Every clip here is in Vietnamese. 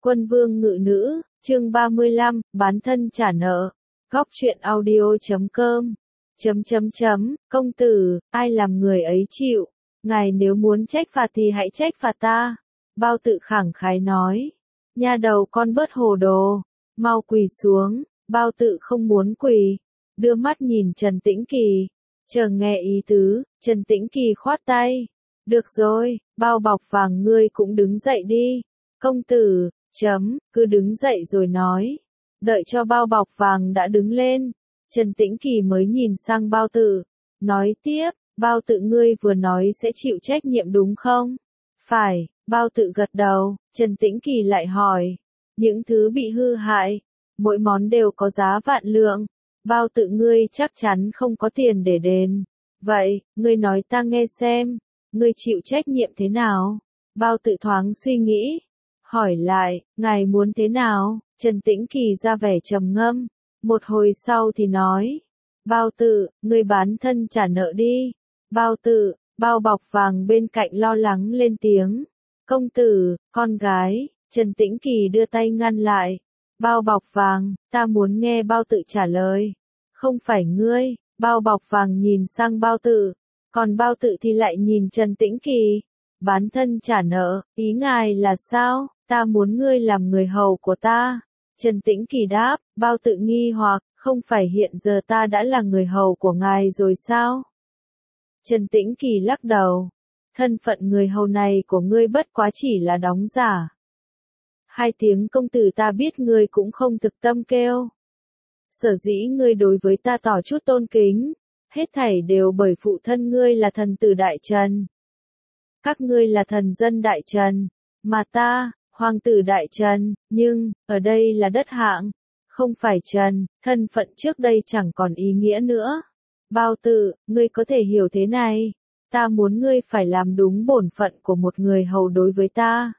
Quân vương ngự nữ, chương 35, bán thân trả nợ. Góc truyện audio.com. Công tử, ai làm người ấy chịu. Ngài nếu muốn trách phạt thì hãy trách phạt ta. Bao Tự khẳng khái nói. Nha đầu con bớt hồ đồ. Mau quỳ xuống. Bao Tự không muốn quỳ. Đưa mắt nhìn Trần Tĩnh Kỳ. Chờ nghe ý tứ, Trần Tĩnh Kỳ khoát tay. Được rồi, bao bọc vàng ngươi cũng đứng dậy đi. Công tử, cứ đứng dậy rồi nói. Đợi cho bao bọc vàng đã đứng lên. Trần Tĩnh Kỳ mới nhìn sang Bao Tự. Nói tiếp, Bao Tự ngươi vừa nói sẽ chịu trách nhiệm đúng không? Phải, Bao Tự gật đầu. Trần Tĩnh Kỳ lại hỏi. Những thứ bị hư hại, mỗi món đều có giá vạn lượng. Bao Tự ngươi chắc chắn không có tiền để đền. Vậy, ngươi nói ta nghe xem, ngươi chịu trách nhiệm thế nào? Bao Tự thoáng suy nghĩ. Hỏi lại, ngài muốn thế nào? Trần Tĩnh Kỳ ra vẻ trầm ngâm. Một hồi sau thì nói. Bao Tự, ngươi bán thân trả nợ đi. Bao Tự, bao bọc vàng bên cạnh lo lắng lên tiếng. Công tử, con gái. Trần Tĩnh Kỳ đưa tay ngăn lại. Bao bọc vàng, ta muốn nghe Bao Tự trả lời. Không phải ngươi. Bao bọc vàng nhìn sang Bao Tự. Còn Bao Tự thì lại nhìn Trần Tĩnh Kỳ. Bán thân trả nợ, ý ngài là sao? Ta muốn ngươi làm người hầu của ta. Trần Tĩnh Kỳ đáp. Bao Tự nghi hoặc, không phải hiện giờ ta đã là người hầu của ngài rồi sao? Trần Tĩnh Kỳ lắc đầu. Thân phận người hầu này của ngươi bất quá chỉ là đóng giả. Hai tiếng công tử ta biết ngươi cũng không thực tâm kêu. Sở dĩ ngươi đối với ta tỏ chút tôn kính, hết thảy đều bởi phụ thân ngươi là thần tử Đại Trần. Các ngươi là thần dân Đại Trần, mà ta, hoàng tử Đại Trần, nhưng, ở đây là đất hạng, không phải Trần, thân phận trước đây chẳng còn ý nghĩa nữa. Bao Tự, ngươi có thể hiểu thế này, ta muốn ngươi phải làm đúng bổn phận của một người hầu đối với ta.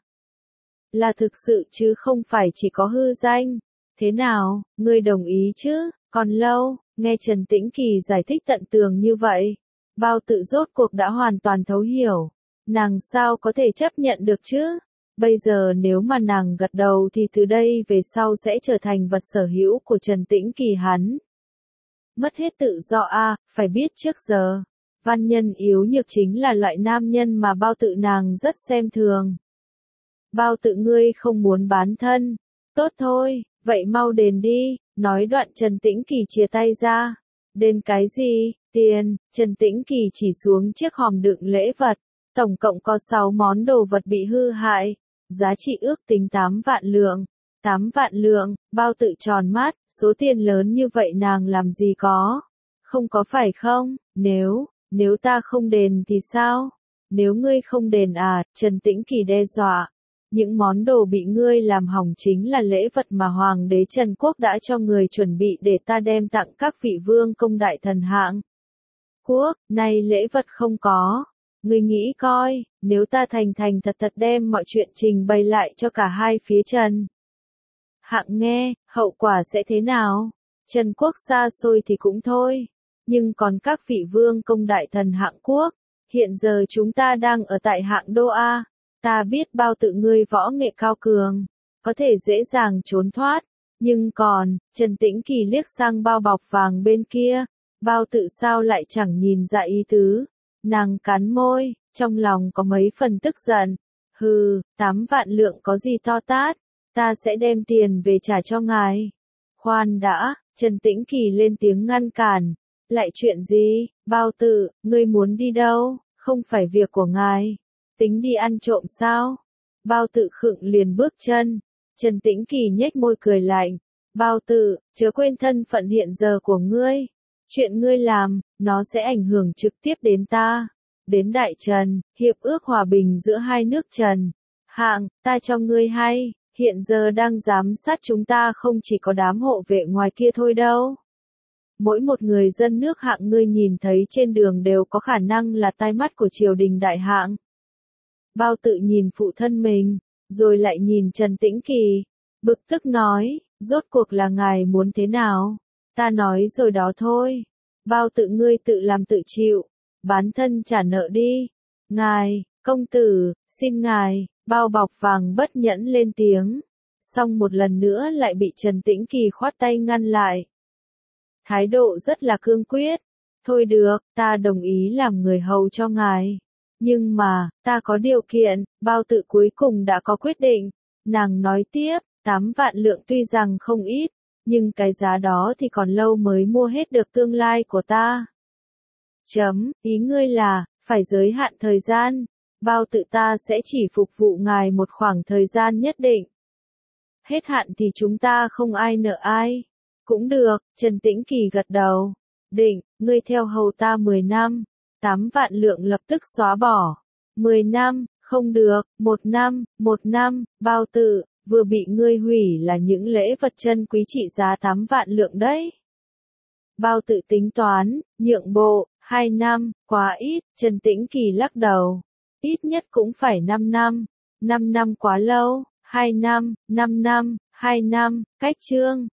Là thực sự chứ không phải chỉ có hư danh. Thế nào, ngươi đồng ý chứ? Còn lâu, nghe Trần Tĩnh Kỳ giải thích tận tường như vậy. Bao Tự rốt cuộc đã hoàn toàn thấu hiểu. Nàng sao có thể chấp nhận được chứ? Bây giờ nếu mà nàng gật đầu thì từ đây về sau sẽ trở thành vật sở hữu của Trần Tĩnh Kỳ hắn. Mất hết tự do phải biết trước giờ. Văn nhân yếu nhược chính là loại nam nhân mà Bao Tự nàng rất xem thường. Bao Tự ngươi không muốn bán thân. Tốt thôi, vậy mau đền đi. Nói đoạn Trần Tĩnh Kỳ chia tay ra. Đền cái gì? Tiền. Trần Tĩnh Kỳ chỉ xuống chiếc hòm đựng lễ vật. Tổng cộng có 6 món đồ vật bị hư hại. Giá trị ước tính 8 vạn lượng. 8 vạn lượng, Bao Tự tròn mắt, số tiền lớn như vậy nàng làm gì có? Không có phải không? Nếu ta không đền thì sao? Nếu ngươi không đền Trần Tĩnh Kỳ đe dọa. Những món đồ bị ngươi làm hỏng chính là lễ vật mà Hoàng đế Trần Quốc đã cho người chuẩn bị để ta đem tặng các vị vương công đại thần hạng quốc, nay lễ vật không có. Ngươi nghĩ coi, nếu ta thành thật đem mọi chuyện trình bày lại cho cả hai phía Trần hạng nghe, hậu quả sẽ thế nào? Trần Quốc xa xôi thì cũng thôi, nhưng còn các vị vương công đại thần hạng quốc, hiện giờ chúng ta đang ở tại hạng đô A. Ta biết Bao Tự ngươi võ nghệ cao cường, có thể dễ dàng trốn thoát, nhưng còn, Trần Tĩnh Kỳ liếc sang bao bọc vàng bên kia, Bao Tự sao lại chẳng nhìn ra ý tứ, nàng cắn môi, trong lòng có mấy phần tức giận, 8 vạn lượng có gì to tát, ta sẽ đem tiền về trả cho ngài. Khoan đã, Trần Tĩnh Kỳ lên tiếng ngăn cản, lại chuyện gì, Bao Tự, ngươi muốn đi đâu, không phải việc của ngài. Tính đi ăn trộm sao? Bao Tự khựng liền bước chân. Trần Tĩnh Kỳ nhếch môi cười lạnh. Bao Tự, chớ quên thân phận hiện giờ của ngươi. Chuyện ngươi làm, nó sẽ ảnh hưởng trực tiếp đến ta. Đến Đại Trần, hiệp ước hòa bình giữa hai nước Trần hạng, ta cho ngươi hay, hiện giờ đang giám sát chúng ta không chỉ có đám hộ vệ ngoài kia thôi đâu. Mỗi một người dân nước hạng ngươi nhìn thấy trên đường đều có khả năng là tai mắt của triều đình đại hạng. Bao Tự nhìn phụ thân mình, rồi lại nhìn Trần Tĩnh Kỳ, bực tức nói, rốt cuộc là ngài muốn thế nào? Ta nói rồi đó thôi. Bao Tự ngươi tự làm tự chịu, bán thân trả nợ đi. Ngài, công tử, xin ngài, bao bọc vàng bất nhẫn lên tiếng. xong một lần nữa lại bị Trần Tĩnh Kỳ khoát tay ngăn lại. Thái độ rất là cương quyết. Thôi được, ta đồng ý làm người hầu cho ngài. Nhưng mà, ta có điều kiện, Bao Tự cuối cùng đã có quyết định. Nàng nói tiếp, 8 vạn lượng tuy rằng không ít, nhưng cái giá đó thì còn lâu mới mua hết được tương lai của ta. Ý ngươi là, phải giới hạn thời gian, Bao Tự ta sẽ chỉ phục vụ ngài một khoảng thời gian nhất định. Hết hạn thì chúng ta không ai nợ ai. Cũng được, Trần Tĩnh Kỳ gật đầu. Định, ngươi theo hầu ta 10 năm. 8 vạn lượng lập tức xóa bỏ. 10 năm, không được, 1 năm, Bao Tự, vừa bị ngươi hủy là những lễ vật chân quý trị giá 8 vạn lượng đấy. Bao Tự tính toán, nhượng bộ, 2 năm, quá ít, Trần Tĩnh Kỳ lắc đầu. Ít nhất cũng phải 5 năm. 5 năm quá lâu, 2 năm, 5 năm, 2 năm, cách chương.